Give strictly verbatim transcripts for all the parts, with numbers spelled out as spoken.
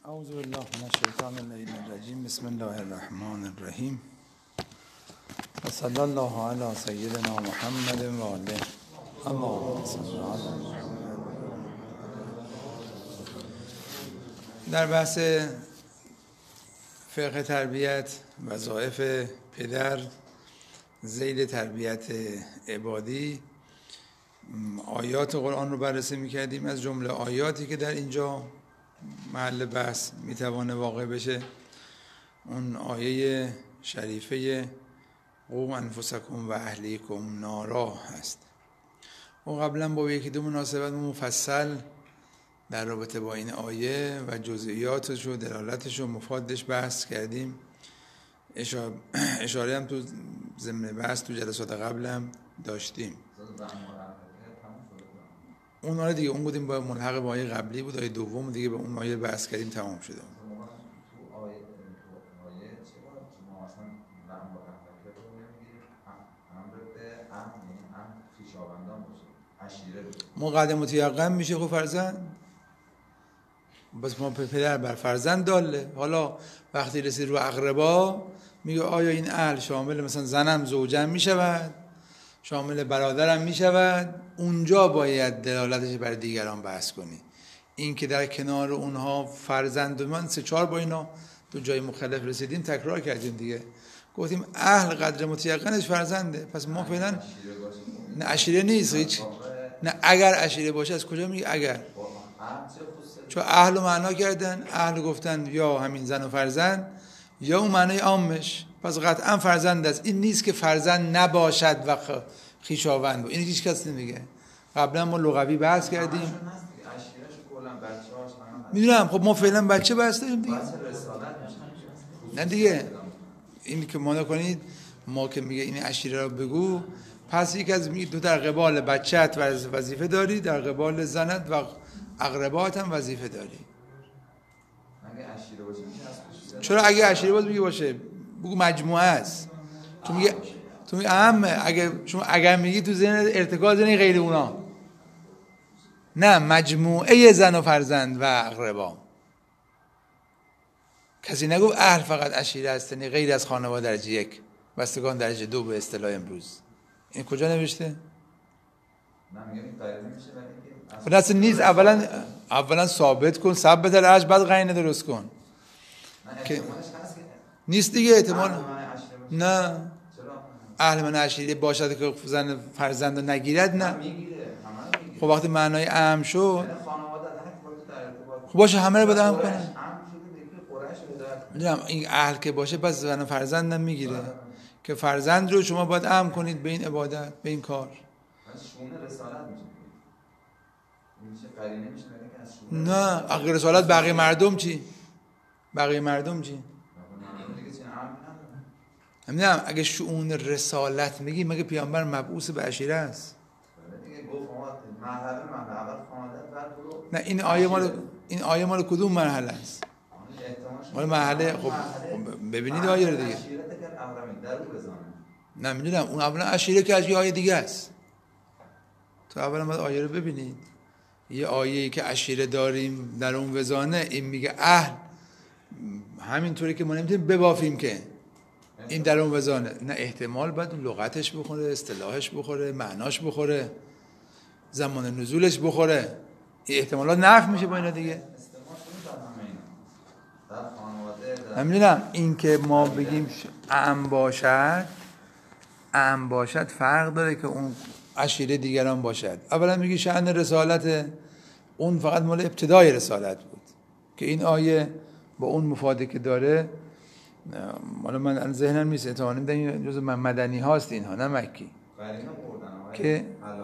اعوذ بالله من الشیطان اللعین الرجیم. بسم الله الرحمن الرحیم و صلی الله علی سیدنا محمد و آله. اللهم صل علی محمد. در بحث فقه تربیت، وظایف پدر ذیل تربیت عبادی، آیات قرآن رو بررسی می‌کردیم. از جمله آیاتی که در اینجا محل بحث میتوانه واقع بشه اون آیه شریفه قوا انفسکم و اهلیکم نارا هست. و قبلا با یکی دو مناسبت مفصل در رابطه با این آیه و جزئیاتش و دلالتش و مفادش بحث کردیم. اشاره هم تو ضمن بحث تو جلسات قبل هم داشتیم. اون آیه دیگه اون بودیم با ملحق با آیه قبلی بود، آیه دوم دیگه به اون آیه بحث کردیم، تمام شده. مقدم متیقن میشه خب فرزند، بس ما پدر بر فرزند داله. حالا وقتی رسید رو اقربا میگه آیا این اهل شامل مثلا زنم زوجم میشود، شامل برادرم میشود، اونجا باید دلالتش بر دیگران بحث کنی. این که در کنار اونها فرزند، من سه چهار با اینا تو جای مختلف رسیدیم تکرار کردیم دیگه، گفتیم اهل قدر متیقنش فرزنده. پس ما فعلا نه عشیره نیست هیچ، نه اگر عشیره باشه. از کجا میگه اگر؟ چون اهل رو معنا کردن، اهل گفتن یا همین زن و فرزند یا اون معنای عامش، پس قطعا فرزند است. این نیست که فرزند نباشد و خویشاوند بود، این هیچ کس نمیگه. قبلا ما لغوی بحث کردیم، میدونم. خب ما فعلا بچه بحث داریم دیگه، نه دیگه. این که مانا کنید ما که میگه این عشیره را بگو، پس یک از میگه تو در قبال بچت وظیفه داری، در قبال زنت و اقربات هم وظیفه داری. چرا اگه عشیره باز میگه باشه؟ بگو مجموعه است. تو میگه تو میگه اهمه. اگه شما اگر میگی تو ذهن ارتکاز زنی غیر اونا، نه مجموعه زن و فرزند و اقربا. کسی نگو اهل فقط عشیره است، نه غیر از خانواده درجه یک، بستگان درجه دو به اصطلاح امروز. این کجا نوشته؟ نه میگم این قاعده میشه ولی خب اصلا نیست. اولا اولا ثابت کن، ثبت العج، بعد قرینه درست کن. که نیست دیگه احتمال. نه اهل من عشیره باشد که زن فرزند رو نگیرد، نه. خب وقتی معنای اهم شد، خب باشه همه رو بدهم کنه. میدونم این اهل که باشه پس زن فرزند هم میگیره که فرزند رو شما باید اهم کنید به این عبادت، به این کار. شونه رسالت میشه قرینه میشه. نه اگه رسالت بقیه مردم چی؟ بقیه مردم چی؟ نمیدونم. اگه شؤون رسالت میگی مگه پیامبر مبعوث به عشیره است؟ نه این آیه مال این آیه مال کدوم مرحله است؟ مال مرحله. خب ببینید آیه رو دیگه. نه میدونم اون اولا عشیره که از یه آیه دیگه است. تو اولا باید آیه رو ببینید. یه آیه‌ای که عشیره داریم در اون وزانه، این میگه اهل همینطوری که ما نمیتونیم ببافیم که این در اون وزانه. نه احتمال باید لغتش بخوره، اصطلاحش بخوره، معناش بخوره، زمان نزولش بخوره. این احتمالات نفی میشه با اینا دیگه. نمیدونم این که ما بگیم اعم باشد، اعم باشد فرق داره که اون عشیره دیگران باشد. اولا میگی شأن رسالت، اون فقط مال ابتدای رسالت بود که این آیه با اون مفاده که داره. مالا من الان ذهنم نیست، اتفاقا این جزء مدنی هاست اینها، نه مکی. که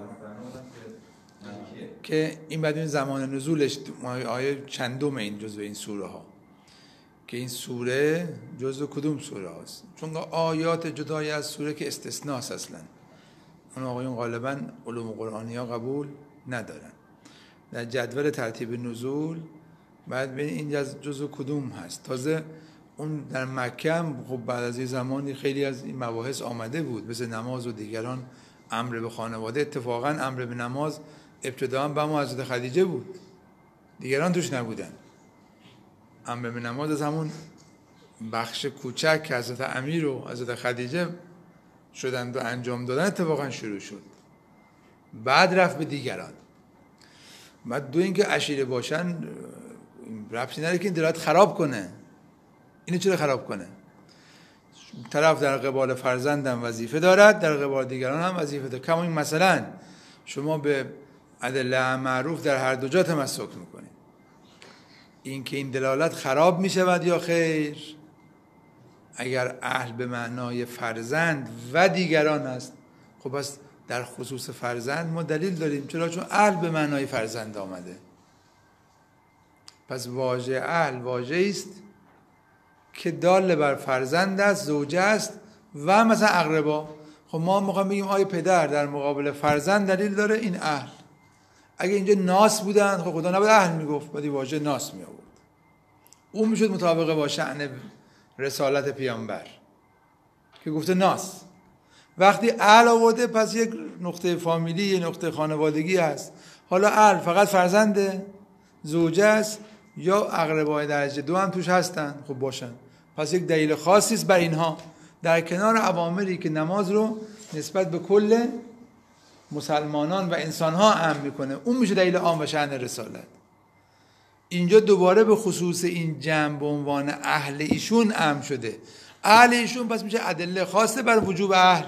که این بعد این زمان نزولش آیه چندم این جزء این سوره ها، که این سوره جزء کدوم سوره هاست؟ چون آیات جدای از سوره که استثناست اصلا. اون آقایون غالبا علوم قرآنی ها قبول ندارن. در جدول ترتیب نزول بعد ببین این جزء کدوم هست. تازه اون در مکه هم خب بعد از این زمانی خیلی از این مباحث آمده بود، مثل نماز و دیگران، امر به خانواده. اتفاقا امر به نماز ابتداً به ما حضرت خدیجه بود، دیگران توش نبودن. امر به نماز از همون بخش کوچک که حضرت امیر و حضرت خدیجه شدند و انجام دادن اتفاقا شروع شد، بعد رفت به دیگران. بعد دو اینکه عشیره باشن ربطی نداره که این دلالت خراب کنه. اینو چرا خراب کنه؟ طرف در قبال فرزندم وظیفه دارد، در قبال دیگران هم وظیفه دارد. کما این مثلا شما به ادله معروف در هر دو جا تمسک میکنید، این که این دلالت خراب میشود یا خیر؟ اگر اهل به معنای فرزند و دیگران است، خب پس در خصوص فرزند ما دلیل داریم. چرا؟ چون اهل به معنای فرزند آمده. پس واژه اهل واژه است که دال بر فرزند است، زوجه است و مثلا اقربا. خب ما میخوام بگیم آیا پدر در مقابل فرزند دلیل داره؟ این اهل. اگه اینجا ناس بودن خب خدا نباید اهل میگفت، باید واژه ناس می آورد. اون میشد مطابق با شأن رسالت پیامبر که گفته ناس. وقتی اهل آورده پس یک نقطه فامیلی، یک نقطه خانوادگی هست. حالا اهل فقط فرزنده، زوجه است یا اقربای درجه دو هم توش هستن، خب باشن. پس یک دلیل خاصی است بر اینها در کنار اوامری که نماز رو نسبت به کل مسلمانان و انسانها اهم میکنه. اون میشه دلیل عام و شأن رسالت. اینجا دوباره به خصوص این جمع به عنوان اهل ایشون اهم شده. اهل ایشون پس میشه ادله خاصه بر وجوب اهل.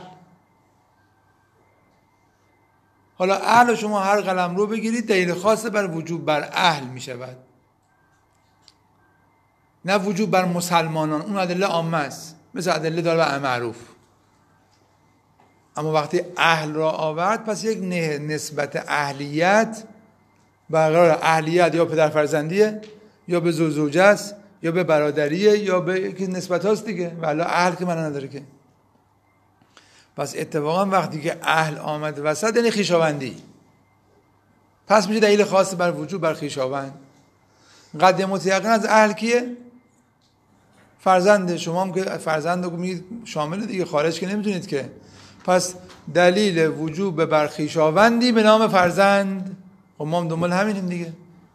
حالا اهل شما هر قلم رو بگیرید دلیل خاصه بر وجوب بر اهل میشود، نه وجوب بر مسلمانان. اون ادله عامه است، مثل ادله داره بر معروف. اما وقتی اهل را آورد پس یک نسبت اهلیت برقرار. اهلیت یا پدر فرزندیه یا به زوج زوجه است یا به برادریه یا به که نسبت هاست دیگه. ولی اهل که من نداره که. پس اتفاقا وقتی که اهل آمد وسط یعنی خویشاوندی، پس میشه دلیل خاص بر وجوب بر خویشاوند. قد متیقن از اهل کیه؟ فرزند. شما هم که فرزند رو میگید شامل دیگه، خارج که نمیتونید که. پس دلیل وجوب بر خویشاوندی به نام فرزند. خب ما هم دنبال همینیم دیگه.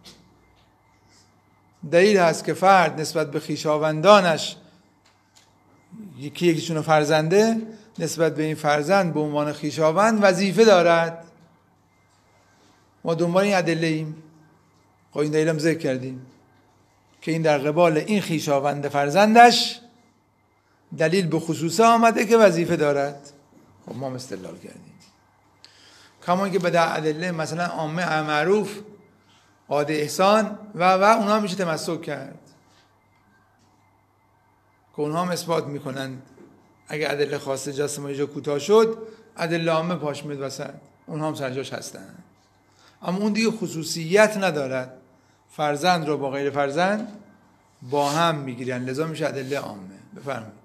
دلیل هست که فرد نسبت به خویشاوندانش یکی یکیشون فرزنده، نسبت به این فرزند به عنوان خویشاوند وظیفه دارد. ما دنبال این ادله ایم. خب این دلیل هم ذکر کردیم که این در قبال این خویشاوند فرزندش دلیل به خصوصه آمده که وظیفه دارد. خب ما استدلال کردیم. کما که به در ادله مثلا عامه معروف، عاد احسان و و اونها میشه تمسک کرد که اونها هم اثبات میکنند. اگه ادله خاصه جسم اینجا کوتاه شد، ادله عامه پاش میاد وسط، اونها هم سرجاش هستن. اما اون دیگه خصوصیت ندارد. فرزند رو با غیر فرزند با هم میگیرن، لذا میشه ادله عامه. بفرمایید.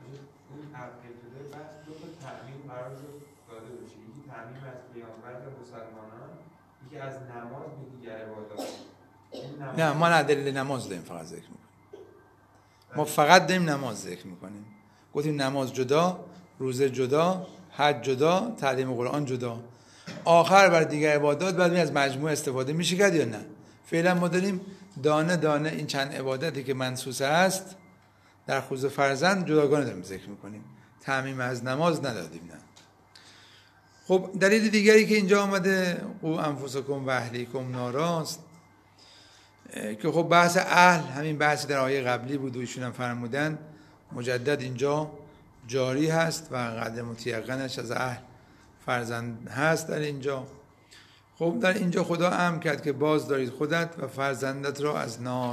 از نماز به دیگر عبادات. نه ما ادله نماز داریم فقط ذکر میکنیم. ما فقط داریم نماز ذکر میکنیم. گفتیم نماز جدا، روزه جدا، حج جدا، تعلیم قرآن جدا. آخر بر دیگر عبادات بعد از مجموعه استفاده میشه کرد یا نه؟ فعلا ما داریم دانه دانه این چند عبادتی که منسوسه است در خصوص فرزند جداگانه داریم ذکر میکنیم. تعمیم از نماز ندادیم. نه. خب دلیل دیگری که اینجا آمده قو انفسکم و اهلیکم ناراست که خب بحث اهل همین بحثی در آیه قبلی بود و ایشون هم فرمودن مجدد اینجا جاری هست و قدر متیقنش از اهل فرزند هست در اینجا. خب در اینجا خدا امر کرد که باز دارید خودت و فرزندت را از نار.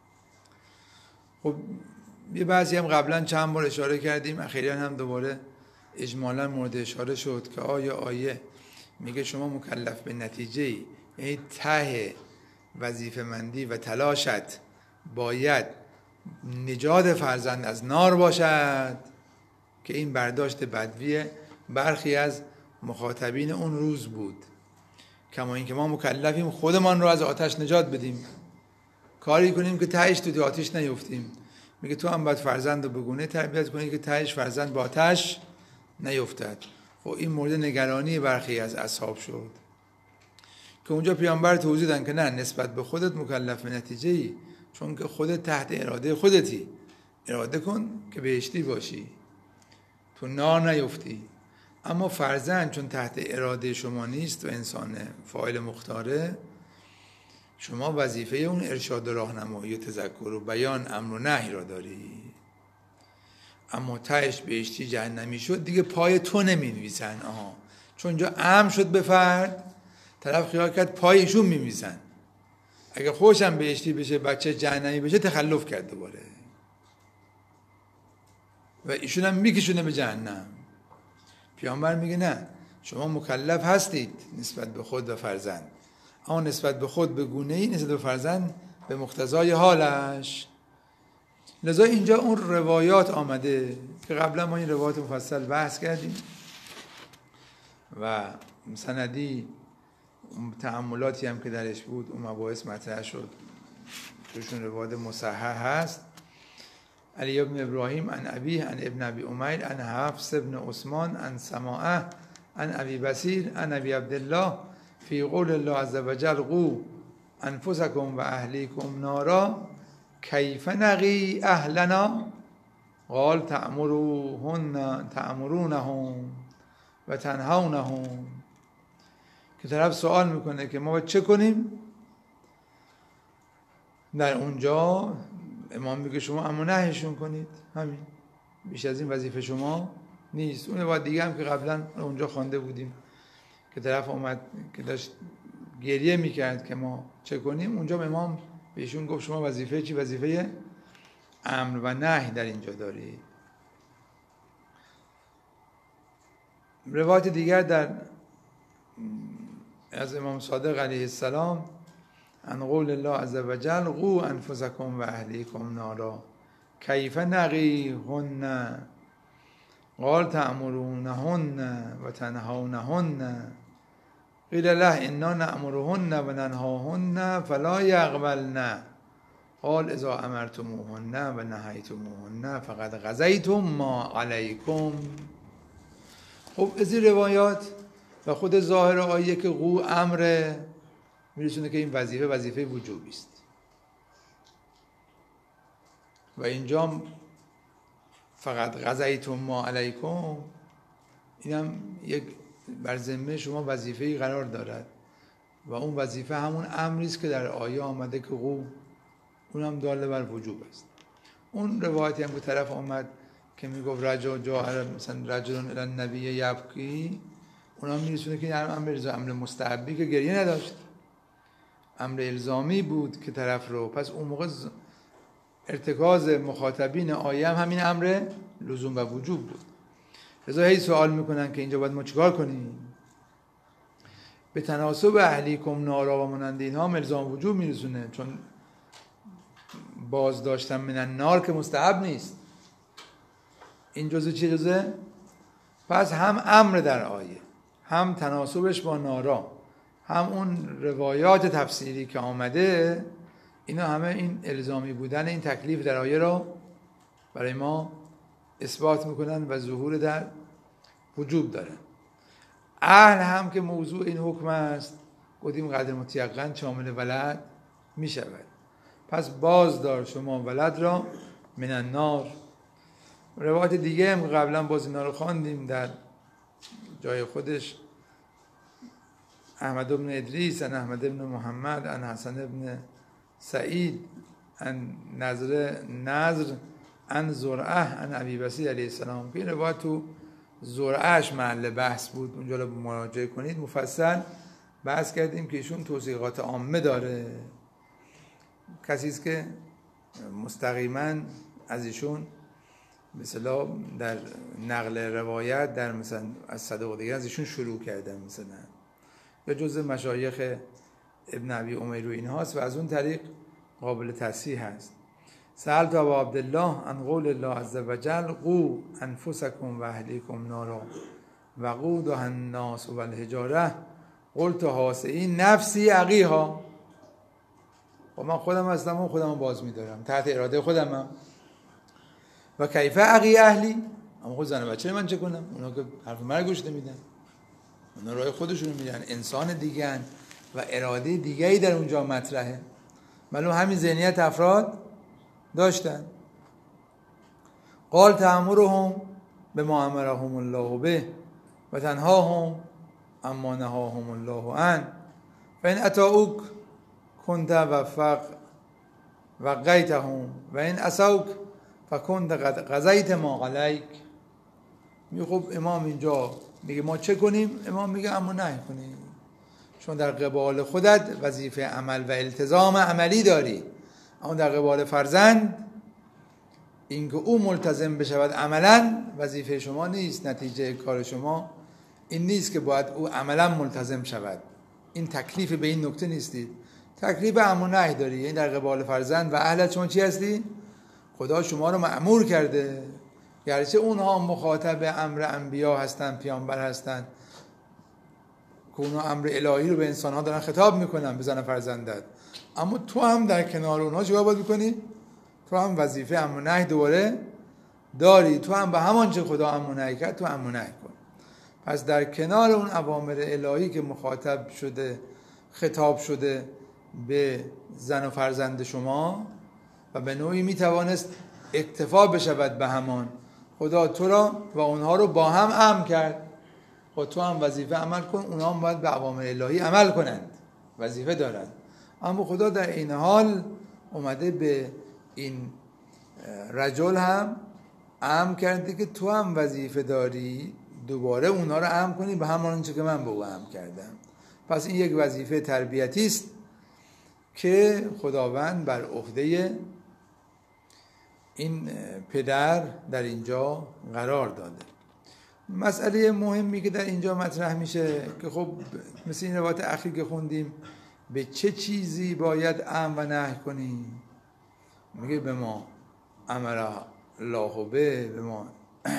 خب یه بعضی هم قبلا چند بار اشاره کردیم، اخیراً هم دوباره اجمالاً مورد اشاره شد که آیا آیه میگه شما مکلف به نتیجه، یعنی ته وظیفه مندی و تلاشت باید نجات فرزند از نار باشد، که این برداشت بدوی برخی از مخاطبین اون روز بود. کما این که ما مکلفیم خودمان رو از آتش نجات بدیم، کاری کنیم که تهش تو آتش نیفتیم. میگه تو هم باید فرزند رو بگونه تربیت کنی که تهش فرزند با آتش نیفتد. خب این مورد نگرانی برخی از اصحاب شد که اونجا پیامبر توضیح دادن که نه، نسبت به خودت مکلف به نتیجه‌ای چون که خودت تحت اراده خودتی. اراده کن که بهشتی باشی، تو نار نیفتی. اما فرزند چون تحت اراده شما نیست و انسان فاعل مختاره، شما وظیفه اون ارشاد و راهنمایی و تذکر و بیان امر و نهی را داری. اما تهش بهشتی جهنمی شد دیگه پای تو نمی نویسن. آها، چون جا امر شد به فرد، طرف خیال کرد پای ایشون می نویسن. اگه خوشم بهشتی بشه بچه جهنمی بشه تخلف کرد دوباره و ایشون هم میکشونه به جهنم. پیامبر میگه نه، شما مکلف هستید نسبت به خود و فرزند، اما نسبت به خود به گونه‌ای، نسبت به فرزند به مقتضای حالش. لذا اینجا اون روایات آمده که قبلا ما این روایات مفصل بحث کردیم و سندی تأملاتی هم که درش بود اون مباحث مطرح شد، توشون روایت مصحح هست. علی ابن ابراهیم عن ابیه عن ابن ابی امیر عن حفص ابن عثمان عن سماعه عن ابی بصیر عن ابی عبدالله فی قول الله عز وجل قو انفسکم و اهلیکم نارا کیف نقی اهلنا قال تأمروهن تأمرونهم و تنهونهم. که طرف سوال میکنه که ما باید چه کنیم؟ در اونجا امام میگه شما امر و نهیشون کنید، همین، بیش از این وظیفه شما نیست. اون روایت دیگه هم که قبلا اونجا خوانده بودیم که طرف اومد که داشت گریه میکرد که ما چه کنیم، اونجا امام بهشون گفت شما وظیفه چی؟ وظیفه امر و نهی در اینجا دارید. روایت دیگر در از امام صادق علیه السلام عن قول الله عز وجل قو انفسکم و اهلیکم نارا کیف نقیهن قال تأمرونهن و تنهونهن قیل له انا نأمرهن و ننهاهن فلا یقبلن قال اذا امرتموهن و نهیتموهن فقد غزیتم ما علیکم. خب از این روایات و خود ظاهر آیه که قو امر میرسونه که این وظیفه وظیفه وجوبی است و اینجا فقط غزیتم ما علیکم، اینم یک بر ذمه شما وظیفه‌ای قرار دارد و اون وظیفه همون امری است که در آیه آمده که قو، اونم داله بر وجوب است. اون روایتی هم که طرف آمد که میگفت رجا جا مثلا رجلون الی النبی یبکی، اونم میرسونه که این امر امر مستحبی که گریه نداشت، امر الزامی بود که طرف رو، پس اون موقع ارتکاز مخاطبین آیه هم همین امر لزوم و وجوب بود. لذا هی سوال میکنن که اینجا باید ما چیکار کنیم؟ به تناسب اهلیکم نارا و مانند اینها الزام وجوب میرسونه، چون باز داشتن من النار که مستحب نیست. این جزء چی جزء؟ پس هم امر در آیه، هم تناسبش با نارا، هم اون روایات تفسیری که آمده، اینا همه این الزامی بودن این تکلیف در آیه را برای ما اثبات میکنن و ظهور در وجوب دارن. اهل هم که موضوع این حکم است، گفتیم قدر متیقن شامل ولد میشود. پس باز دار شما ولد را من النار. روایت دیگه هم قبلا باز اینا رو خواندیم در جای خودش، احمد بن ادریس ان احمد بن محمد ان حسن بن سعید ان نظر نظر ان زرعه ان ابی بصیر علیه السلام، که این روایت تو زرعهش محل بحث بود، اونجا رو مراجعه کنید، مفصل بحث کردیم که ایشون توثیقات عامه داره، کسی است که مستقیما از ایشون مثلا در نقل روایت در مثلا از صدوق دیگه از ایشون شروع کردن، مثلا یا جزء مشایخ ابن ابی امیر و اینهاست و از اون طریق قابل تصحیح هست. سألت ابا عبدالله عن قول الله عز وجل قو انفسکم و اهلیکم نارا وقودها الناس والحجاره قلت حاسئی نفسی عقیها. و من خودم هستم و خودم باز میدارم تحت اراده خودم هم. و کیف عقی اهلی، اما خود زن و بچه من چه کنم؟ اونا که حرف من گوش نمیدن، اونا راه خودشون میدن، انسان دیگه و اراده دیگه‌ای در اونجا مطرحه. معلوم همین ذهنیت افراد داشتن. قال تأمرهم بما امرهم الله به و تنهاهم اما نهاهم الله عنه فإن أطاعوك كنت وفق وقیتهم و این عصوک فکنت قد قضیت ما علیک. میگه خب امام اینجا میگه ما چه کنیم؟ امام میگه اما نه کنیم، چون در قبال خودت وظیفه عمل و التزام عملی داری، اما در قبال فرزند اینکه او ملتزم بشود عملا وظیفه شما نیست. نتیجه کار شما این نیست که باید او عملا ملتزم شود، این تکلیف به این نکته نیستید، تکلیف امر و نهی داری. یعنی در قبال فرزند و اهلت شما چی هستی؟ خدا شما رو مأمور کرده، گرچه اونها مخاطب امر انبیا هستن، پیامبر هستن که اونها امر الهی رو به انسان‌ها دارن خطاب میکنن بزن فرزندت، اما تو هم در کنار اونها چیکار باید بکنی؟ تو هم وظیفه امر و نهی دوباره داری، تو هم به همان چه خدا امر و نهی کرد تو امر و نهی کن. پس در کنار اون اوامر الهی که مخاطب شده، خطاب شده به زن و فرزند شما و به نوعی میتوانست اکتفا بشود به همان، خدا تو را و اونها رو با هم امر کرد، خود تو هم وظیفه عمل کن، اونها هم باید به اوامر الهی عمل کنند، وظیفه دارند. اما خدا در این حال اومده به این رجل هم امر کرده که تو هم وظیفه داری دوباره اونها رو امر کنی به همان چه که من به او امر کردم. پس این یک وظیفه تربیتی است که خداوند بر عهده این پدر در اینجا قرار داده. مسئله مهمی که در اینجا مطرح میشه که خب مثل این روایت اخیر که خوندیم، به چه چیزی باید امر و نهی کنیم؟ میگه به ما امر الله به به ما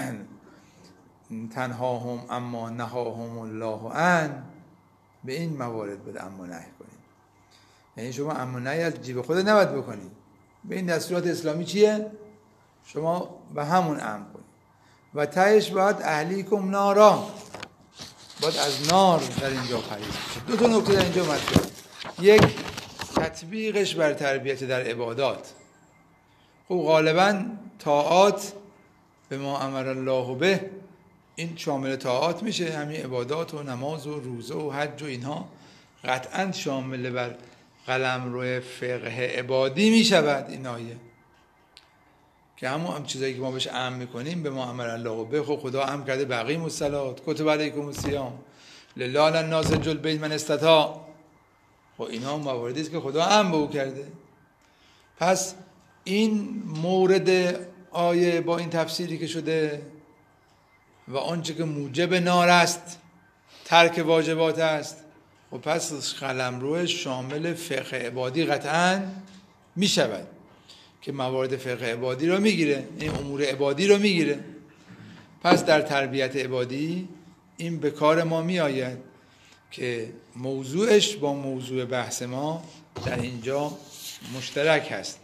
تنهاهم اما نهاهم الله عن، به این موارد باید امر و نهی کنیم. یعنی شما امر و نهی از جیب خودت نباید بکنید. به این دستورات اسلامی چیه؟ شما به همون امر کنید و تهش باید اهلیکم نارا، باید از نار در اینجا پرهیز بشه. دو تا نکته در اینجا مطرحه. یک، تطبیقش بر تربیت در عبادات. خب غالبا طاعات به ما امر الله به این شامل طاعات میشه، همین عبادات و نماز و روزه و حج و اینها قطعا شامل بر قلمرو فقه عبادی میشود. این آیه که همون هم چیزایی که ما بهش امر میکنیم به ما امر الله به، خب خدا امر کرده بقیم الصلات کتب علیکم الصیام لله علی الناس حج البیت من استطاع، خب اینا مواردی است که خدا امر به او کرده. پس این مورد آیه با این تفسیری که شده و آنچه که موجب نار است ترک واجبات است، و پس قلمرو شامل فقه عبادی قطعا می شود که موارد فقه عبادی رو میگیره، این امور عبادی رو میگیره. پس در تربیت عبادی این به کار ما می آید که موضوعش با موضوع بحث ما در اینجا مشترک هست.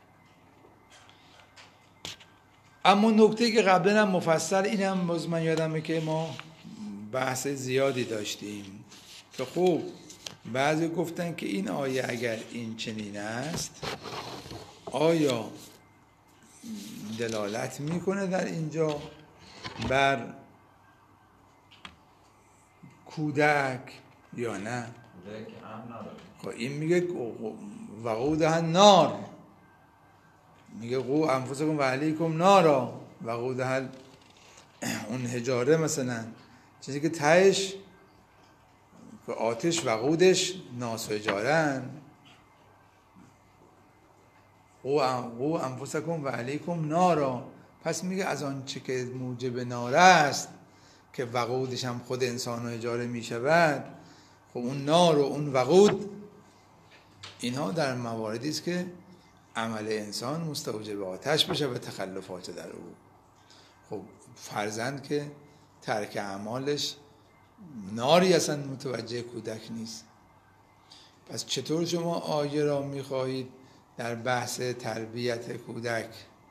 اما نکته که قبلا هم مفصل اینم باز من یادمه که ما بحث زیادی داشتیم که خوب بعضی گفتن که این آیه اگر این چنین است آیا دلالت میکنه در اینجا بر کودک یا نه؟ خب این میگه وقودها نار، میگه قو انفسکم و علیکم نارا وقودها، اون حجاره مثلا چیزی که تهش که آتش وقودش ناس و حجارن، قو انفسکم و علیکم نارا. پس میگه از آن چه که موجب نار است که وقودش هم خود انسان و حجاره میشود، خب اون نار و اون وقود اینها در مواردی است که عمل انسان مستوجب آتش بشه و تخلفات در او. خب فرزند که ترک اعمالش ناری اصلا متوجه کودک نیست. پس چطور شما آیه را میخواهید در بحث تربیت کودک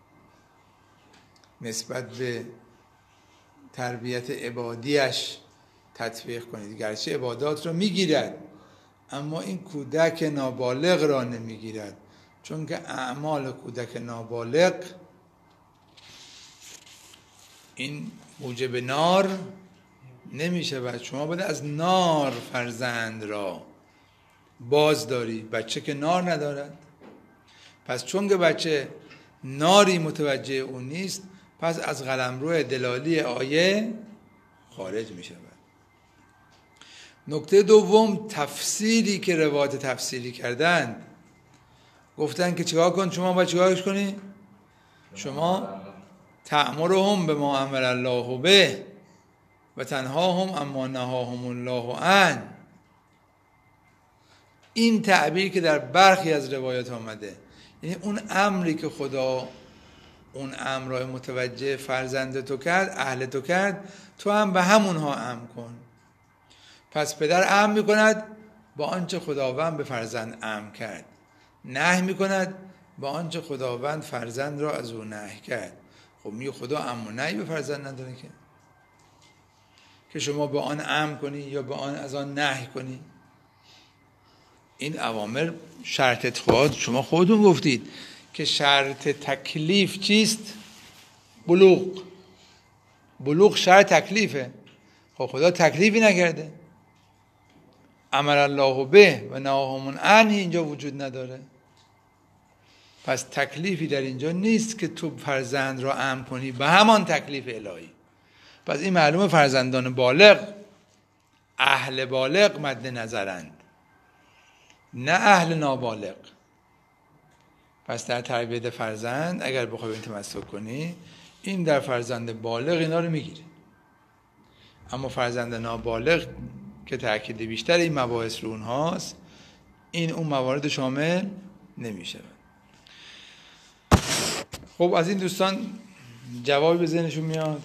نسبت به تربیت عبادیش تطبیق کنید؟ گرچه عبادات رو میگیرد اما این کودک نابالغ را نمیگیرد، چون که اعمال کودک نابالغ این موجب نار نمیشه و شما باید از نار فرزند را باز داری. بچه که نار ندارد، پس چون که بچه ناری متوجه اون نیست، پس از قلمرو دلالی آیه خارج می شود. نکته دوم، تفسیری که روایت تفسیری کردن، گفتن که چیکار کن؟ شما باید چیکارش کنی؟ شما تأمرهم به ما امر الله به و تنهاهم اما نهاهم الله عنه. این تعبیر که در برخی از روایات آمده، یعنی اون امری که خدا اون امر را متوجه فرزند تو کرد، اهل تو کرد، تو هم به همونها امر کن. پس پدر امر میکند با آنچه خداوند به فرزند امر کرد، نهی میکند با آنچه خداوند فرزند را از او نهی کرد. خب میگه خدا امر و نهی به فرزند نداره که که شما به آن امر کنی یا به آن از آن نهی کنی. این اوامر شرط اتخاذ، شما خودتون گفتید که شرط تکلیف چیست؟ بلوغ. بلوغ شرط تکلیفه. خب خدا تکلیفی نکرده، امر الله به و نهاهم عنه اینجا وجود نداره. پس تکلیفی در اینجا نیست که تو فرزند را امر کنی به همان تکلیف الهی. پس این معلومه فرزندان بالغ، اهل بالغ مد نظرند، نه اهل نابالغ. پس در تربیت فرزند اگر بخوای این تمسک کنی، این در فرزند بالغ اینا رو میگیره. اما فرزند نابالغ که تأکید بیشتر این مباحث رو اونهاست، این اون موارد شامل نمیشه. خب از این دوستان جوابی به ذهنشون میاد؟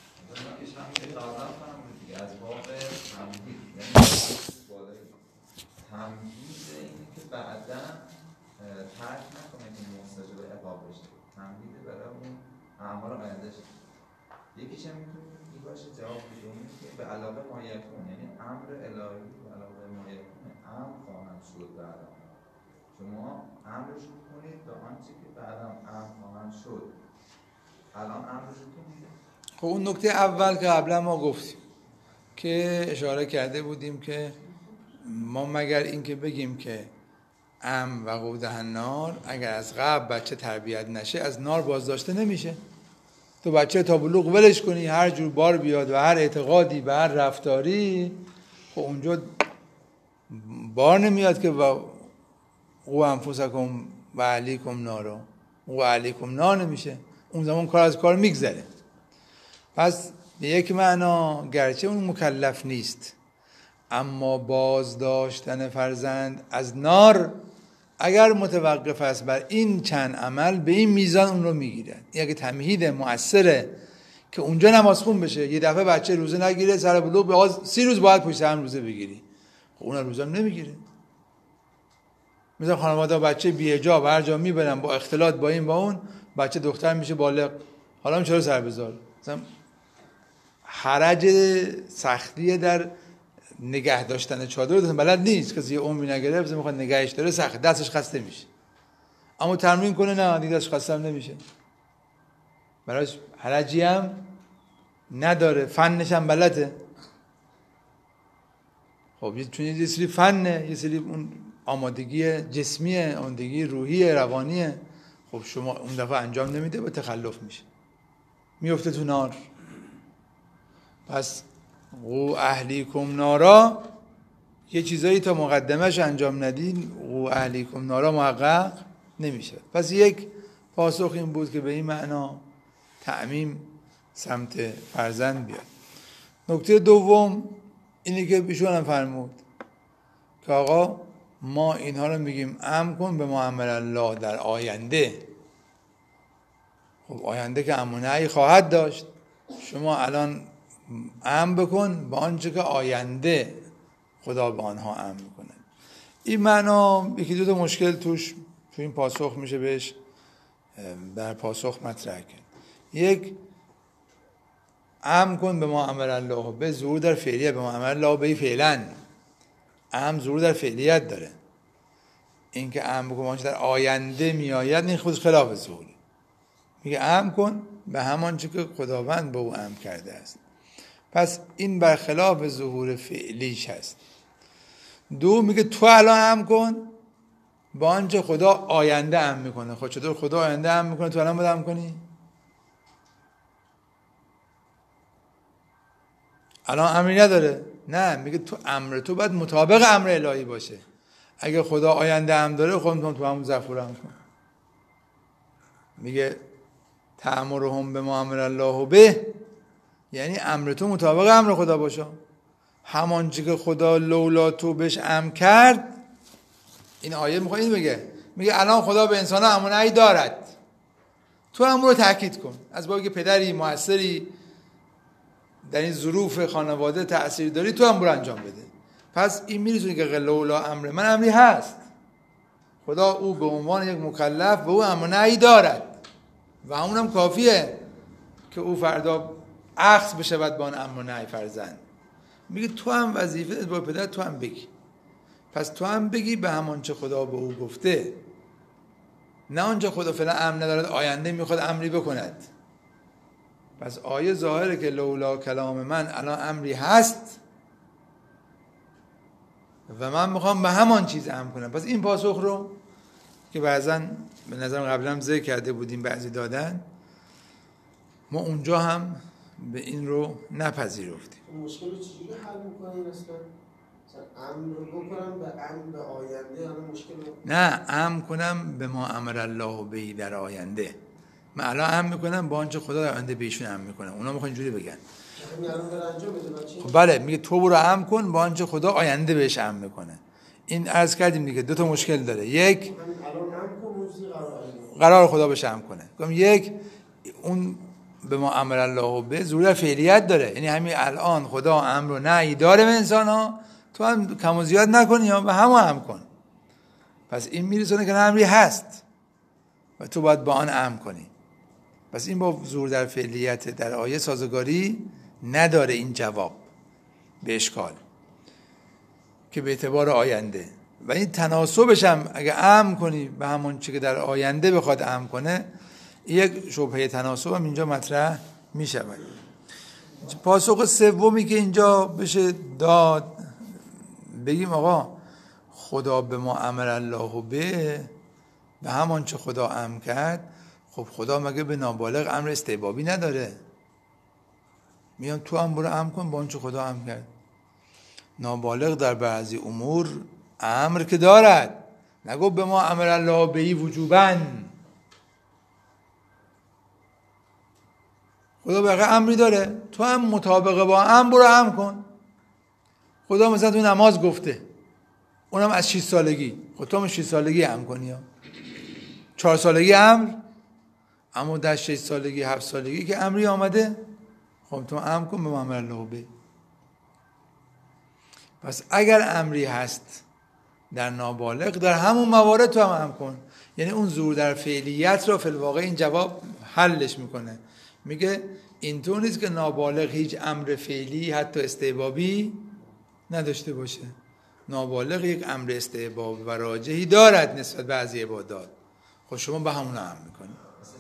بعدا ترک نکنه که مستجاب عقاب بشه، تمهید برای اون اعمال آینده شه. یکیش هم میتونه این باشه جواب دومی که به علاوه ما یکون، یعنی امر الهی به علاوه ما یکون امر خواهند شد. بعدا شما امرشون کنید به آنچه که بعدا امر خواهند شد. الان امرشون کنید. خب اون نکته اول که قبلا ما گفتیم که اشاره کرده بودیم که ما مگر این که بگیم که ام و قودها النار، اگر از قبل بچه تربیت نشه از نار بازداشته نمیشه. تو بچه تا بلوغ ولش کنی، هر جور بار بیاد و هر اعتقادی و هر رفتاری، خب اونجا بار نمیاد که قو انفسکم و اهلیکم نارا، و اهلیکم نار نمیشه. اون زمان کار از کار میگذره. پس به یک معنا گرچه اون مکلف نیست، اما بازداشتن فرزند از نار اگر متوقف است بر این چند عمل، به این میزان اون رو میگیره. این اگه تمهید مؤثره که اونجا نماز خون بشه، یه دفعه بچه روزه نگیره، سر بلوغ به سی روز باید پشت هم روزه بگیری، خب اون روزه هم نمیگیره. مثلا خانواده بچه بی‌حجاب هر جا میبرن با اختلاط با این با اون، بچه دختر میشه بالغ، حالا چرا سر بذار؟ مثلا حرج سختی در نگه داشتن چادر رو بلد نیست، کسی یه عمری نگرفت میخواد نگهش داره، سخت، دستش خسته میشه. اما تمرین کنه نه، دیگه دستش خسته هم نمیشه، براش حرجی هم نداره، فنش هم بلده. خب چون یه سری فنه، یه سری اون آمادگی جسمیه، آمادگی روحی روانیه، خب شما اون دفعه انجام نمیده و تخلف میشه، میفته تو نار. پس قو اهلیکم نارا، یه چیزایی تا مقدمش انجام ندین قو اهلیکم نارا محقق نمیشه. پس یک پاسخ این بود که به این معنا تعمیم سمت فرزند بیاد. نکته دوم اینی که ایشون هم فرمود که آقا ما اینها رو میگیم امر کن به ما امر الله در آینده. خب آینده که امر و نهی خواهد داشت، شما الان امر بکن به آنچه که آینده خدا به آنها امر میکنه. این معنا یکی دو تا مشکل توش تو این پاسخ میشه بهش در پاسخ مطرح کرد. یک، امر کن به ما امر الله به ظهور در فعلیه، به ما امر الله به فعلا امر ظهور در فعلیت داره. این که امر بکن آنچه در آینده میآید این خودش خلاف ظهوره. میگه امر کن به همان چه که خداوند به او امر کرده است. پس این برخلاف ظهور فعلیش هست. دو میگه تو الان امر کن با آنچه خدا آینده امر میکنه. خب چطور خدا آینده امر میکنه تو الان باید امر کنی؟ الان امری نداره. نه، میگه تو امر تو باید مطابق امر الهی باشه. اگه خدا آینده امر داره خب تو همون زفور امر کن. میگه تأمرهم به ما امر الله به، یعنی امر تو مطابق امر خدا باشه. همانچه که خدا لولا تو بهش امر کرد. این آیه میخواد این بگه، میگه الان خدا به انسان ها امر نهی دارد، تو امر رو تاکید کن. از بابی که پدری موثری در این ظروف خانواده تأثیر داری، تو امر رو انجام بده. پس این میرسونه که لولا امر من امری هست. خدا او به عنوان یک مکلف به او امر نهی دارد و همونم کافیه که او فردا اخذ بشود با آن امر نهی فرزند. میگه تو هم وظیفه با پدر تو هم بگی. پس تو هم بگی به همان چه خدا به او گفته، نه آنچه خدا فعلا امر ندارد آینده میخواد امری بکند. پس آیه ظاهره که لولا کلام من الان امری هست و من میخوام به همان چیز امر کنم. پس این پاسخ رو که بعضا به نظرم قبلا هم ذکر کرده بودیم بعضی دادن، ما اونجا هم به این رو نپذیرفتیم. مشکل رو چجوری حل میکنین اصلا؟ امر رو بکنم به امر به آینده، یعنی مشکل رو... نه، امر کنم به ما امر الله به در آینده. من الان امر میکنم با آنچه خدا در آینده بهشون امر میکنه. اونا میخوان اینجوری بگن. یعنی الان بر انجام بده. خب بله، میگه تو برو امر کن با آنچه خدا آینده بهش امر میکنه. این عرض کردیم دیگه، دو تا مشکل داره. یک، الان امر کن موزی قرار قرار خدا بهش امر کنه. گفتم یک، اون به ما امر الله به ظهور فعلیت داره. یعنی همین الان خدا امر و نهی داره به انسان ها، تو هم کم و زیاد نکنی یا به همه امر کن. پس این میرسونه که امری هست و تو باید با آن امر کنی. پس این با ظهور در فعلیت در آیه سازگاری نداره. این جواب به اشکال که به اعتبار آینده و این تناسبش هم اگه امر کنی به همون چی که در آینده بخواد امر کنه، یک شبهه تناسب هم اینجا مطرح می شود. پاسخ سومی که اینجا بشه داد، بگیم آقا خدا به ما امر الله به به همان چه خدا امر کرد. خب خدا مگه به نابالغ امر استحبابی نداره؟ میگم تو هم برو امر کن با اون چه خدا امر کرد. نابالغ در بعضی امور امر که دارد، نگو به ما امر الله بهی وجوباً. خدا بقیه امری داره، تو هم مطابق با امر برو امر کن. خدا مثلا تو نماز گفته، اونم از شش سالگی. خب تو هم شش سالگی امر کنی یا چهار سالگی امر، اما در شش سالگی هفت سالگی که امری آمده، خب تو امر کن به ما امر الله به. پس اگر امری هست در نابالغ، در همون موارد تو هم امر کن. یعنی اون ظهور در فعلیت رو فی الواقع این جواب حلش میکنه. میگه اینطور نیست که نابالغ هیچ امر فعلی حتی استحبابی نداشته باشه. نابالغ یک امر استحباب و راجحی دارد نسبت به بعضی عبادات. خب شما به همون امر میکنید.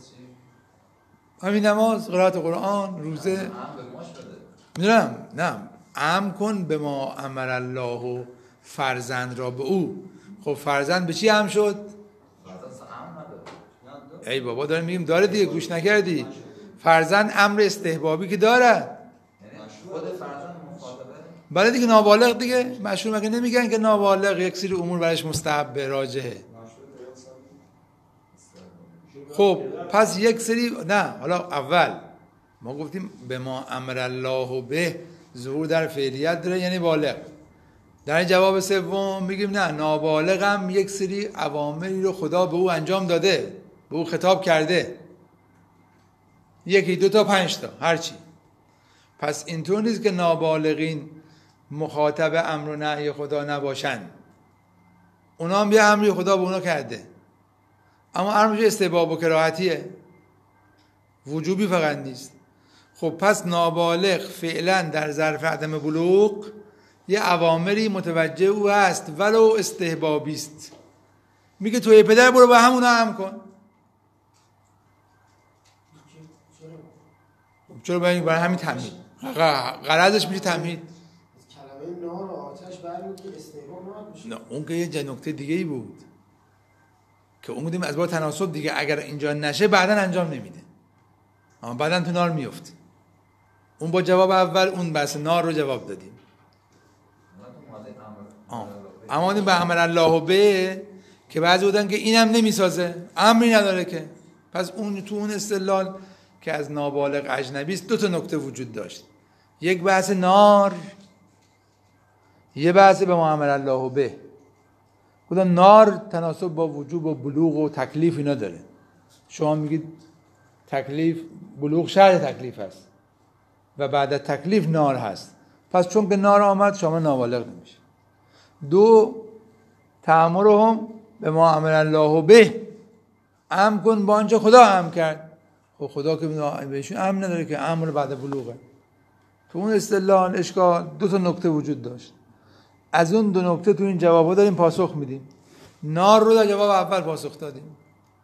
همین نماز، قرائت قرآن، روزه. میدونم نه، امر کن به ما امر الله و فرزند را به او. خب فرزند به چی امر شد؟ ای بابا داریم میگیم داره دیگه، گوش نکردی. فرزند امر استحبابی که داره. خود فرزند مخاطبه. بله دیگه، نابالغ دیگه مشهور مگه نمیگن که نابالغ یک سری امور برایش مستحب راجحه. خب پس یک سری نه، حالا اول ما گفتیم به ما امر الله به ظهور در فعلیت داره یعنی بالغ. در جواب سوم میگیم نه، نابالغ هم یک سری اوامری رو خدا به او انجام داده، به او خطاب کرده، یکی دو تا پنج تا هرچی. پس اینطور نیست که نابالغین مخاطب امر و نهی خدا نباشن. اونا هم یه امری خدا به اونا کرده، اما امرش استحباب و کراهتیه، وجوبی فقط نیست. خب پس نابالغ فعلا در ظرف عدم بلوغ یه اوامری متوجه او هست ولو استحبابی است. میگه توی پدر برو با همونا هم کن. چرا برای برای همین تمهید غرضش میشه تمهید. کلمه نار و آتش برمی که استحباب نار میشه. نه اون که یه نکته دیگه ای بود که اون بودیم از با تناسب دیگه اگر اینجا نشه بعدا انجام نمیده، اما بعدا تو نار میفته. اون با جواب اول اون بحث نار رو جواب دادیم. اما این به امر الله به که بعضی بودن که اینم نمیسازه، امری نداره که، پس اون تو اون استدلال که از نابالغ اجنبی است دو تا نکته وجود داشت. یک بحث نار، یه بحث به ما امر الله به. گفتم نار تناسب با وجوب و بلوغ و تکلیف اینا داره. شما میگید تکلیف بلوغ شرط تکلیف هست و بعد از تکلیف نار هست، پس چون که نار آمد شما نابالغ نمیشه. دو، تأمرهم به ما امر الله به، امر کن با آنچه خدا امر کرد. خب خدا که بهشون امر نداره که، امر بعد بلوغه. تو اون استدلال اشکال دو تا نکته وجود داشت. از اون دو نکته تو این جوابا داریم پاسخ میدیم. نار رو در جواب اول پاسخ دادیم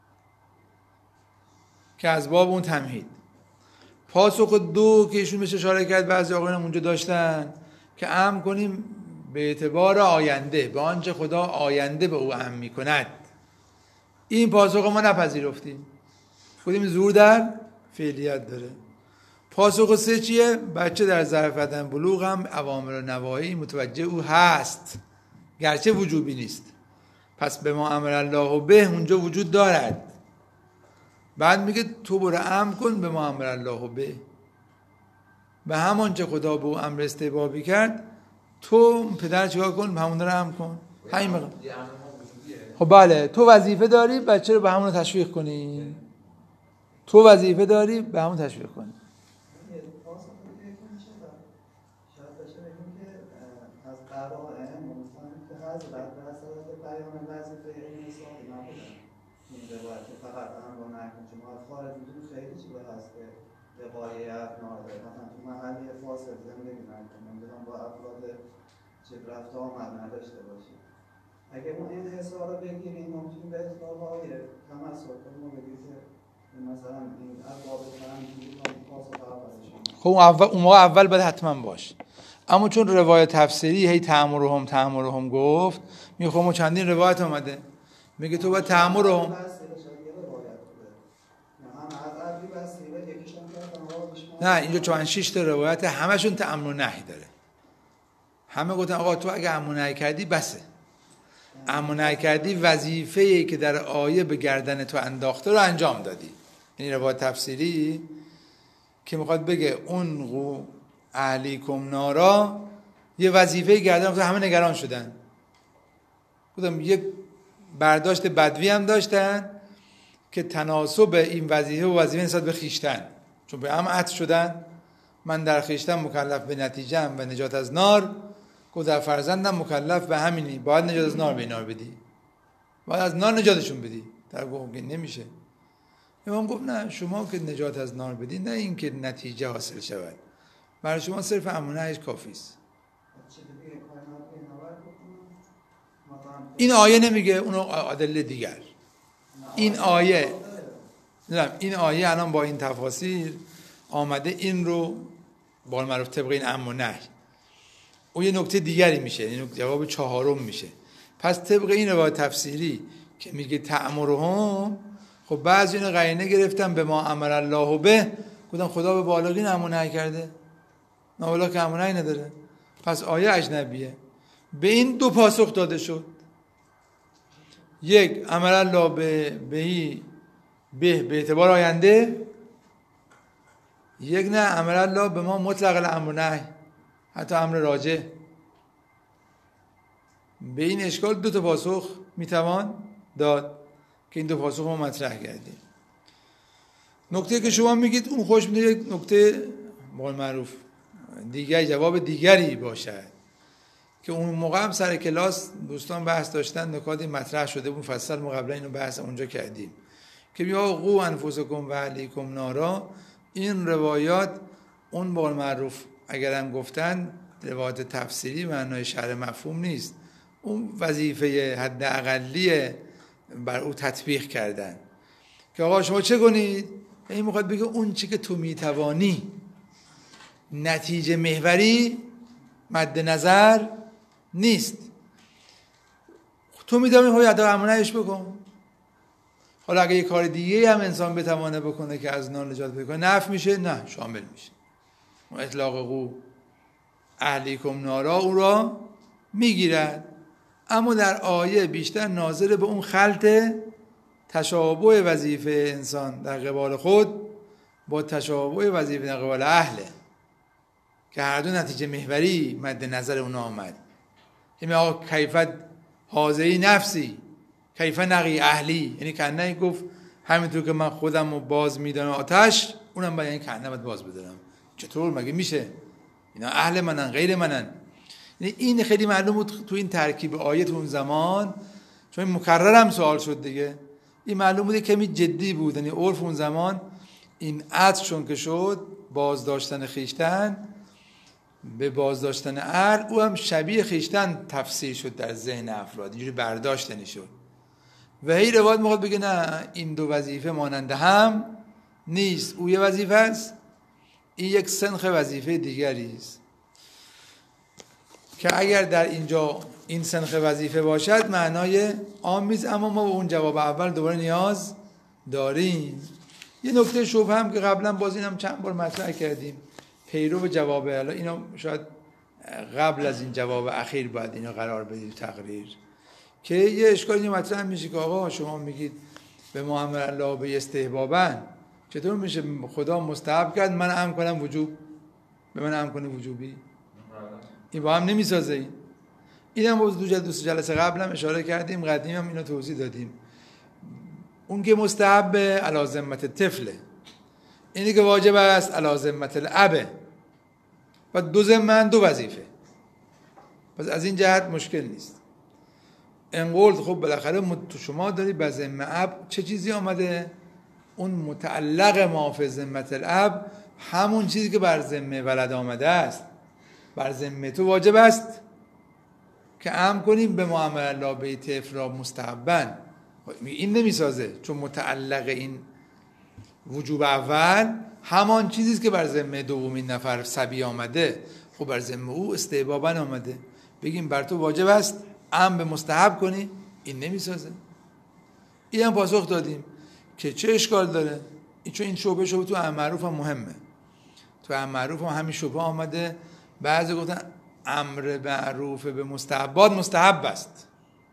که از باب اون تمهید. پاسخ دو که ایشون بهش اشاره کرد بعضی آقایان اونجا داشتن که امر کنیم به اعتبار آینده، به آنچه خدا آینده به او امر میکند. این پاسخ ما نپذیرفتیم، گفتیم زور در فعلیت داره. پاسخ سه چیه؟ بچه در ظرف بدن بلوغ هم اوامر و نواهی متوجه او هست گرچه وجوبی نیست، پس به ما امر الله به اونجا وجود دارد. بعد میگه تو برو امر کن به ما امر الله به، به همان چه خدا به او امر استحبابی کرد تو پدر چیکار کن؟ به همون رو امر کن. همین مقدار. خب بله، تو وظیفه داری بچه رو به همون تشویق کنی، تو وظیفه داری به همون تشویق کنی. محلی فاصل زندگی نکنم نمیدونم با افراد چه رفت آمد نداشته باشیم. اگه ما این حساب رو بگیریم ممکن به اطلاقای تمسک کنیم و بگیم که مثلا این افراد فرهنگی پاسخ اولشون خب اول اون موقع اول باید حتما باشه. اما چون روایت تفسیری هی تأمرهم تأمرهم گفت، میگه خب ما چندین روایت اومده میگه تو باید تأمرهم. نه اینجا چون شش تا روایت همشون امر و نهی داره. همه گفتن آقا تو اگه امر و نهی کردی بسه. امر و نهی کردی وظیفه‌ای که در آیه به گردن تو انداخته رو انجام دادی. این روایت تفسیری که میخواد بگه اون قو اهلیکم نارا یه وظیفه گردن تو، همه نگران شدن. گفتم یک برداشت بدوی هم داشتن که تناسب این وظیفه و وظیفه نسبت به خیشتن، چون به هم عطف شدن من در خیشتن مکلف به نتیجه‌ام و نجات از نار، گفت در فرزندم مکلف به همینی، باید نجات از نار به اینا بدی، باید از نار نجاتشون بدی. در گفت که نمیشه. امام گفت نه شما که نجات از نار بدی، نه این که نتیجه حاصل شود، برای شما صرف امونهش کافی است. این آیه نمیگه، اونو ادله دیگر. این آیه نه این آیه الان با این تفاسیر آمده این رو با معروف طبق این امر و نهی او یه نکته دیگری میشه، این جواب چهارم میشه. پس طبق این روایت تفسیری که میگه تأمرهم، خب بعضی اینو قرینه گرفتن به ما امر الله به، گفتن خدا به بالغین امر و نهی کرده، نابالغ که امر و نهی نداره، پس آیه اجنبیه. به این دو پاسخ داده شد. یک امر الله به بهی به به اعتبار آینده، یک نه امر الله به ما مطلق الامر و نهی، حتی امر راجع. به این اشکال دو تا پاسخ میتوان داد که این دو پاسخ رو مطرح کردیم. نکته که شما میگید اون خوش میده یک نکته بقول معروف دیگر جواب دیگری باشد که اون موقع هم سر کلاس دوستان بحث داشتن، نکاتی مطرح شده بود مفصل، ما قبلا اینو بحث اونجا کردیم که بیا قو انفسکم و اهلیکم نارا. این روایات اون بقول معروف اگر هم گفتن روایت تفسیری معنای شرح مفهوم نیست، اون وظیفه حد اقلی بر او تطبیق کردن که آقا شما چه کنید؟ این میخواد بگه اون چی که تو میتوانی، نتیجه محوری مد نظر نیست. تو میدونی خواهی حتی امونهش بکن. حالا اگه یه کار دیگه هم انسان بتوانه بکنه که از نار نجات بکنه نفع میشه، نه شامل میشه. اطلاق قو اهلیکم نارا او را میگیرد، اما در آیه بیشتر ناظر به اون خلط تشابه وظیفه انسان در قبال خود با تشابه وظیفه در قبال اهله که هر دو نتیجه محوری مد نظر اونا آمد. این آقا کیفت حاضری نفسی کیف نقی اهلی، یعنی کنه گفت همینطور که من خودم رو باز میدانم آتش، اونم باید یعنی کنه باید باز بدارم. چطور مگه میشه؟ اینا اهل منن غیر منن؟ یعنی این خیلی معلوم بود تو این ترکیب آیه تو اون زمان، چون این مکررم سوال شد دیگه، این معلوم بوده کمی جدی بود. یعنی عرف اون زمان این عطف چون که شد بازداشتن خیشتن به بازداشتن عقل، او هم شبیه خیشتن تفسیر شد در ذهن افراد، اینجوری برداشتنی شد. و هی روایت میخواد بگه نه این دو وظیفه مانند هم نیست، او یه وظیفه است، این یک سنخ وظیفه دیگری است که اگر در اینجا این سنخ وظیفه باشد معنای آمیز، اما ما به اون جواب اول دوباره نیاز داریم. یه نکته شبه هم که قبلا باز اینم چند بار مطرح کردیم، پیرو به جواب الا، اینا شاید قبل از این جواب اخیر باید اینا قرار بدید تقریر، که یه اشکالی مطرح میشه که آقا شما میگید به محمد الله به استحبابن، چطور میشه خدا مستحب کرد من امر کنم وجوب، به من امر کنه وجوبی؟ این با هم نمیسازه. این اینم باز دو جلسه جلسه قبل هم اشاره کردیم، قدیم هم اینو توضیح دادیم. اون که مستحب علی ذمت طفله، اینی که واجب است علی ذمت الاب، و دو ذمن دو وظیفه، پس از این جهت مشکل نیست. انقلت خب بالاخره تو شما داری به ذمه اب چه چیزی آمده؟ اون متعلق ما فی ذمت الاب همون چیزی که بر ذمه ولد آمده است، بر ذمه تو واجب است که امر کنیم به معامله الله به طفل را مستحبن. این نمیسازه، چون متعلق این وجوب اول همان چیزی است که بر ذمه دومین نفر صبی آمده، خب بر ذمه او استحبابن آمده، بگیم بر تو واجب است امر به مستحب کنی، این نمیسازه. این هم پاسخ دادیم که چه اشکال داره، این چون این شعبه شعبه تو امر معروف هم مهمه، تو امر معروف هم همین شعبه آمده. بعضی گفتن امر معروف به مستحبات مستحب است،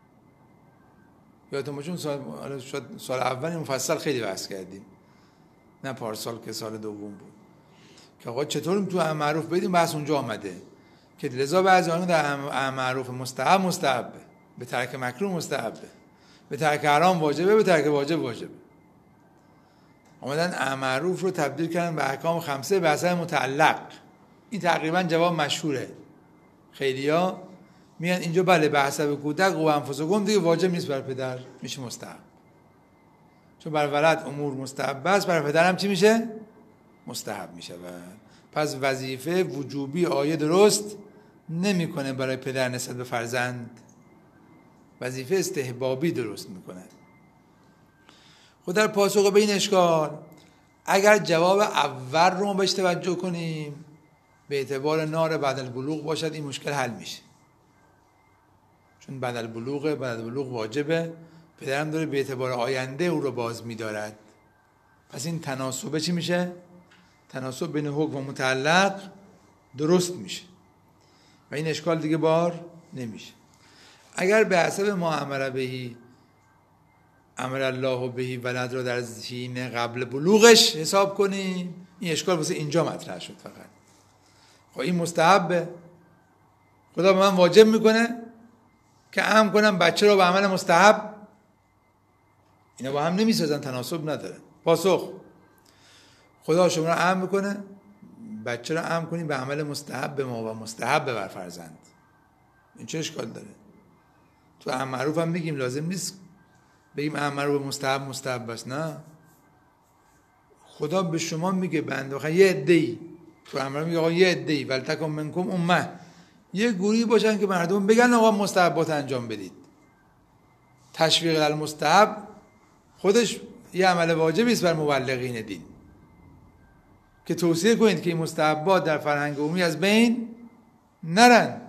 یادتون باشه سال سال اول مفصل خیلی بحث کردیم، نه پارسال که سال دوم بود، که آقا چطور تو امر معروف بدیم، بحث اونجا آمده که لذا بعضی آنها در امر معروف مستحب مستحبه، به ترک مکروه مستحبه، به ترک حرام واجبه، به ترک واجب واجبه. اومدن امر معروف رو تبدیل کردن به احکام خمسه به اثر متعلق. این تقریبا جواب مشهوره، خیلیا میگن اینجا بله به حسب کودک و انفسکم دیگه واجب نیست بر پدر، میشه مستحب، چون بر ولد امور مستحب است، بر پدر هم چی میشه؟ مستحب میشه. پس وظیفه وجوبی آیه درست نمیکنه برای پدر نسبت به فرزند، وظیفه استحبابی درست میکنه. خود در پاسخ به این اشکال اگر جواب اول رو ما بهش توجه کنیم به اعتبار نار بعد البلوغ باشد، این مشکل حل میشه، چون بعد البلوغ بعد البلوغ واجبه، پدرم داره به اعتبار آینده او رو باز میدارد. پس این تناسبه چی میشه؟ تناسب بین حکم و متعلق درست میشه و این اشکال دیگه بار نمیشه. اگر به حسب ما امر بهی امر الله بهی ولد رو در حین قبل بلوغش حساب کنیم، این اشکال واسه اینجا مطرح شد فقط. خب این مستحبه، خدا به من واجب میکنه که امر کنم بچه رو به عمل مستحب، اینا با هم نمیسازن، تناسب نداره. پاسخ خدا شما رو امر میکنه بچه رو امر کنیم به عمل مستحب به ما و مستحب بر فرزند، این چه اشکال داره؟ تو امر معروف هم میگیم لازم نیست بگیم امر معروف مستحب مستحب بس، نه، خدا به شما میگه بنده آخه یه عده‌ای، تو امر میگه آقا یه عده‌ای ولتکن منکم امه، یه گروهی باشن که مردم بگن آقا مستحبات انجام بدید. تشویق المستحب خودش یه عمل واجبی است بر مبلغین دین که توصیه کنید که این مستحبات در فرهنگ عمومی از بین نرن.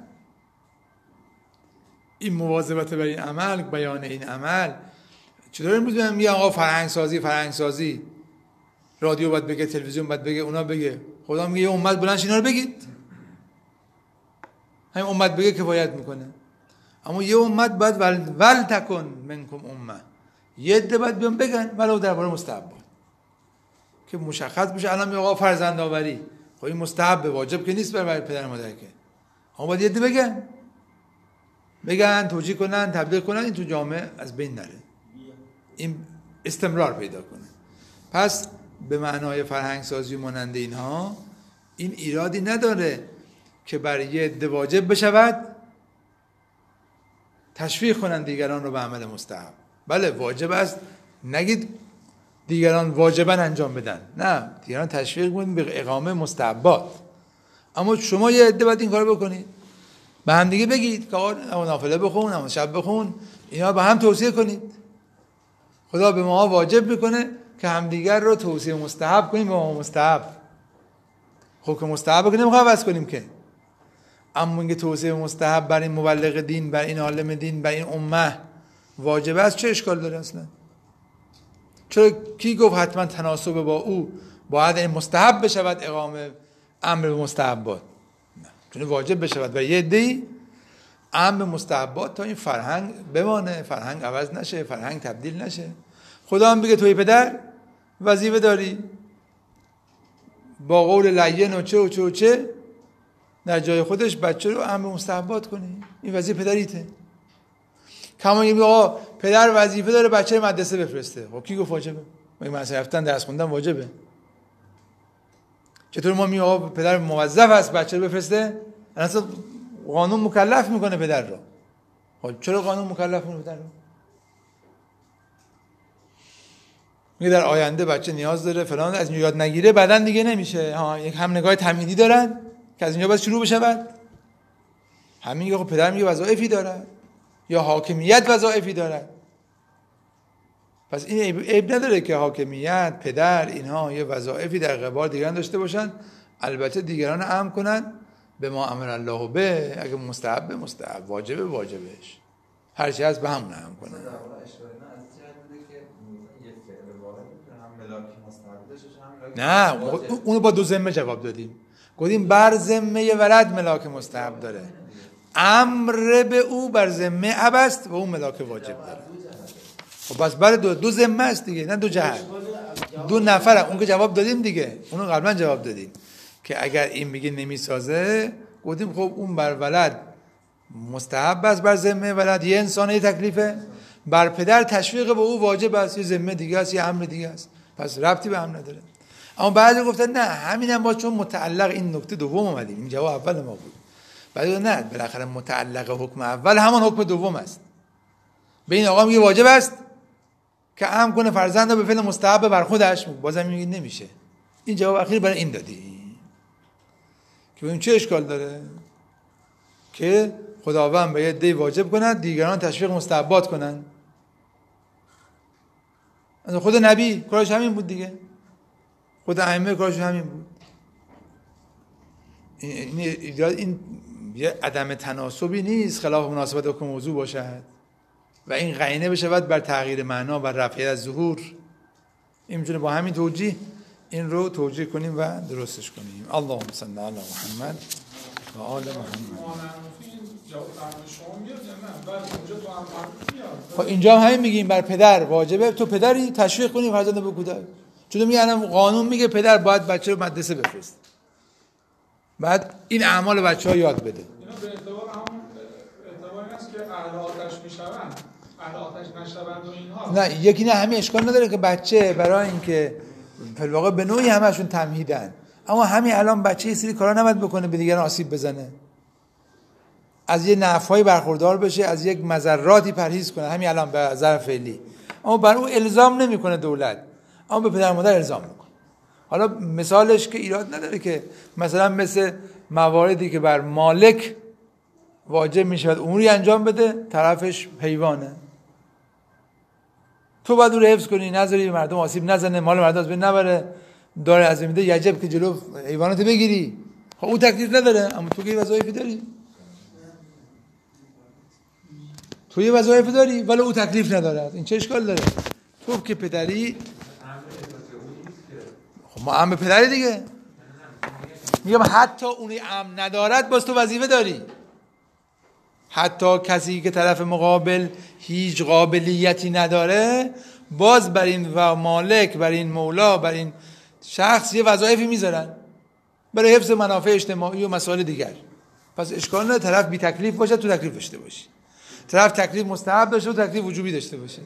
این مواظبت بر این عمل، بیان این عمل. چطور امروز میگن آقا فرهنگ سازی فرهنگ سازی، رادیو باید بگه، تلویزیون باید بگه، اونا بگه. خدا میگه یه امت بلند اینا رو بگید. همین امت بگه کفایت میکنه. اما یه امت باید ول, ول تکن منکم امه، یه عده باید بیان بگن ولو درباره مستحبات که مشخص بشه. الان میگه آقا فرزند آوری، خب این مستحب واجب که نیست برای پدر مادر که، اما باید یه عده بگن بگن توجیه کنن، تبلیغ کنن، این تو جامعه از بین نره، این استمرار پیدا کنه. پس به معنای فرهنگ سازی مانند اینها این ایرادی نداره که برای یه عده واجب بشود تشویق کنن دیگران رو به عمل مستحب. بله واجب است، نگید دیگران واجبا انجام بدن، نه، دیگران تشویق کنید به اقامه مستحبات. اما شما یه عده باید این کارو بکنید، به هم دیگه بگید که آقا نافله بخون، اما شب بخون، اینا به هم توصیه کنید. خدا به ما واجب میکنه که همدیگر رو توصیه مستحب کنیم به ما مستحب. حکم مستحب که نمیخوام عوض کنیم که، اما اینکه توصیه مستحب بر این مبلغ دین، بر این عالم دین، بر این امه واجب است، چه اشکال داره اصلا؟ چرا کی گفت حتما تناسب با او باید این مستحب بشود اقامه امر به مستحبات؟ نه، چون واجب بشود و یه عده‌ای امر مستحبات تا این فرهنگ بمانه، فرهنگ عوض نشه، فرهنگ تبدیل نشه. خدا هم بگه توی پدر وظیفه داری با قول لین و چه و چه و چه در جای خودش بچه رو امر مستحبات کنی، این وظیفه پدریته. کما میگه آقا پدر وظیفه داره بچه رو مدرسه بفرسته. خب کی گفت واجبه؟ مگه مدرسه رفتن درس خوندن واجبه؟ چطور ما میگیم آقا پدر موظف است بچه رو بفرسته؟ اصلا قانون مکلف میکنه پدر رو. خب چرا قانون مکلف میکنه پدر رو؟ میگه در آینده بچه نیاز داره فلان، از اینجا یاد نگیره بعداً دیگه نمیشه. ها یک هم نگاه تمهیدی دارن که از اینجا باید شروع بشه. بعد همین میگه خب پدر میگه وظایفی داره یا حاکمیت وظایفی داره. پس این عیب, عیب نداره که حاکمیت، پدر، اینها یه وظایفی در قبال دیگران داشته باشن، البته دیگران امر کنن به ما امر الله به، اگه مستحب مستحب، واجب واجبش، هر چی هست به همون امر کنن. نه اونو با دو ذمه جواب دادیم، گفتیم بر ذمه ولد ملاک مستحب داره، امر به او بر ذمه اب است و اون ملاک واجب داره. خب بس برای دو, دو ذمه است دیگه، نه دو جهت، دو نفره. اون که جواب دادیم دیگه، اونو قبلا جواب دادیم که اگر این میگه نمیسازه، گفتیم خب اون بر ولد مستحب است، بر ذمه ولد یه انسان یه تکلیفه، بر پدر تشویق به او واجب است، یه ذمه دیگه است، یه امر دیگه است، پس ربطی به هم نداره. اما بعضی گفتن نه همینم با چون متعلق این نکته دوم اومدیم، این جواب اول ما بود. بعضی نه بالاخره متعلق حکم اول همان حکم دوم است. به این آقا میگه واجب است که امر کنه فرزند رو به فعل مستحب بر خودش، بازم میگه نمیشه. این جواب اخیر برای این دادی که ببین چه اشکال داره که خداوند به یه عده واجب کند دیگران تشویق مستحبات کنن. خود نبی کارش همین بود دیگه، خود ائمه کارش همین بود. این این, این یه عدم تناسبی نیست خلاف مناسبت حکم موضوع باشد و این قرینه بشود بر تغییر معنا و رفع از ظهور. این میتونه با همین توجیه این رو توجیه کنیم و درستش کنیم. اللهم صل علی محمد و آل محمد. خب اینجا هم همین میگیم بر پدر واجبه، تو پدری تشویق کنی فرزند به کودک. چون میگه الان قانون میگه پدر باید بچه رو مدرسه بفرست، بعد این اعمال بچه‌ها یاد بده. اینا به اعتبار هم اعتبار این است که اهل آتش میشوند، اهل آتش نشوند و اینها. نه یکی نه، همین اشکال نداره که بچه برای اینکه فی الواقع به نوعی همشون تمهیدن، اما همین الان بچه یه سری کارا نباید بکنه به دیگران آسیب بزنه، از یه نفعی برخوردار بشه، از یک مضراتی پرهیز کنه، همین الان به ظرف فعلی. اما بر او الزام نمیکنه دولت، اما به پدر مادر الزام میکنه. حالا مثالش که ایراد نداره که مثلا مثل مواردی که بر مالک واجب میشه اموری انجام بده، طرفش حیوانه. تو باید اون رو حفظ کنی، نذاری به مردم آسیب نزنه، مال مردم از بین نبره، داره از میده یجب که جلو حیوانات بگیری. خب اون تکلیف نداره، اما تو که وظایفی داری، تو یه وظایفی داری ولی او تکلیف نداره. این چه اشکال داره؟ تو که پدری، خب ما ام پدری دیگه. میگم حتی اونی ام ندارد باز تو وظیفه داری. حتی کسی که طرف مقابل هیچ قابلیتی نداره باز بر این و مالک، بر این مولا، بر این شخص یه وظایفی میذارن برای حفظ منافع اجتماعی و مسائل دیگر. پس اشکال نداره طرف بی تکلیف باشه تو تکلیف داشته باشی، طرف تکلیف مستحب داشته و تکلیف وجوبی داشته باشه.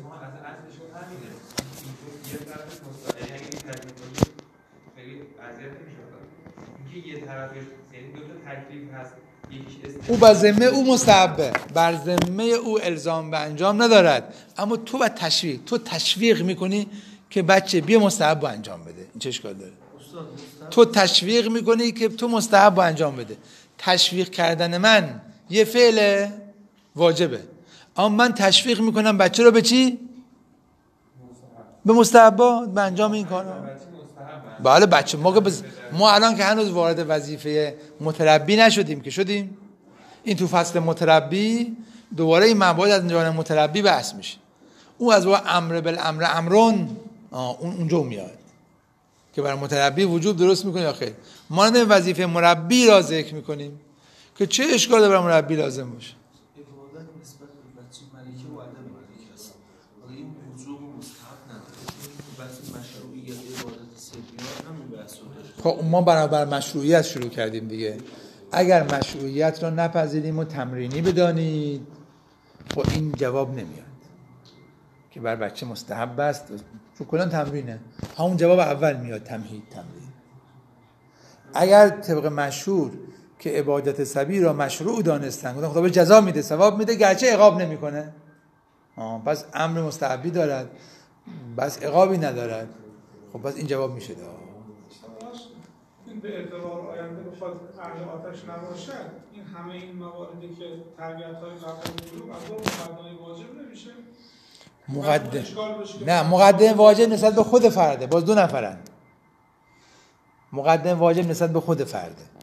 او بر ذمه او مستحبه، بر ذمه او الزام به انجام ندارد، اما تو باید تشویق، تو تشویق میکنی که بچه بیا مستحب رو انجام بده. این چه اشکال داره؟ تو تشویق میکنی که تو مستحب رو انجام بده. تشویق کردن من یه فعل واجبه، اما من تشویق میکنم بچه رو به چی؟ به مستحبا، به انجام این کارا. بله بچه ما, بز... ما الان که هنوز وارد وظیفه متربی نشدیم که شدیم. این تو فصل متربی دوباره این مباحث از جانب متربی بحث میشه. اون از واقع امر بالامر امرون اون اونجا میاد که برای متربی وجوب درست میکنه یا خیر. ما نه وظیفه مربی را ذکر میکنیم که چه اشکال داره برای مربی لازم باشه. عبادت نسبت به بچه ملکه و عدم ملکه است. حالا این وجوب و مستحب نداره. بحث مشروعیت عبادت سریان همون بحث رو داره. خب ما برابر مشروعیت شروع کردیم دیگه. اگر مشروعیت را نپذیریم و تمرینی بدانید خب این جواب نمیاد که بر بچه مستحب است، چون کلا تمرینه. همون جواب اول میاد، تمهید تمرین. اگر طبق مشهور که عبادت صبی را مشروع دانستن، خدا به جزا میده، ثواب میده، گرچه عقاب نمیکنه، آه پس امر مستحبی دارد، بس عقابی ندارد. خب پس این جواب میشه داد. این به اعتبار آینده بخواد اهل آتش نباشد، این همه این مواردی که تربیت‌های قبل بودیم از اون مقدمه واجب نمیشه. مقدم نه مقدم واجب نسبت به خود فرده، باز دو نفرن. مقدم واجب نسبت به خود فرده.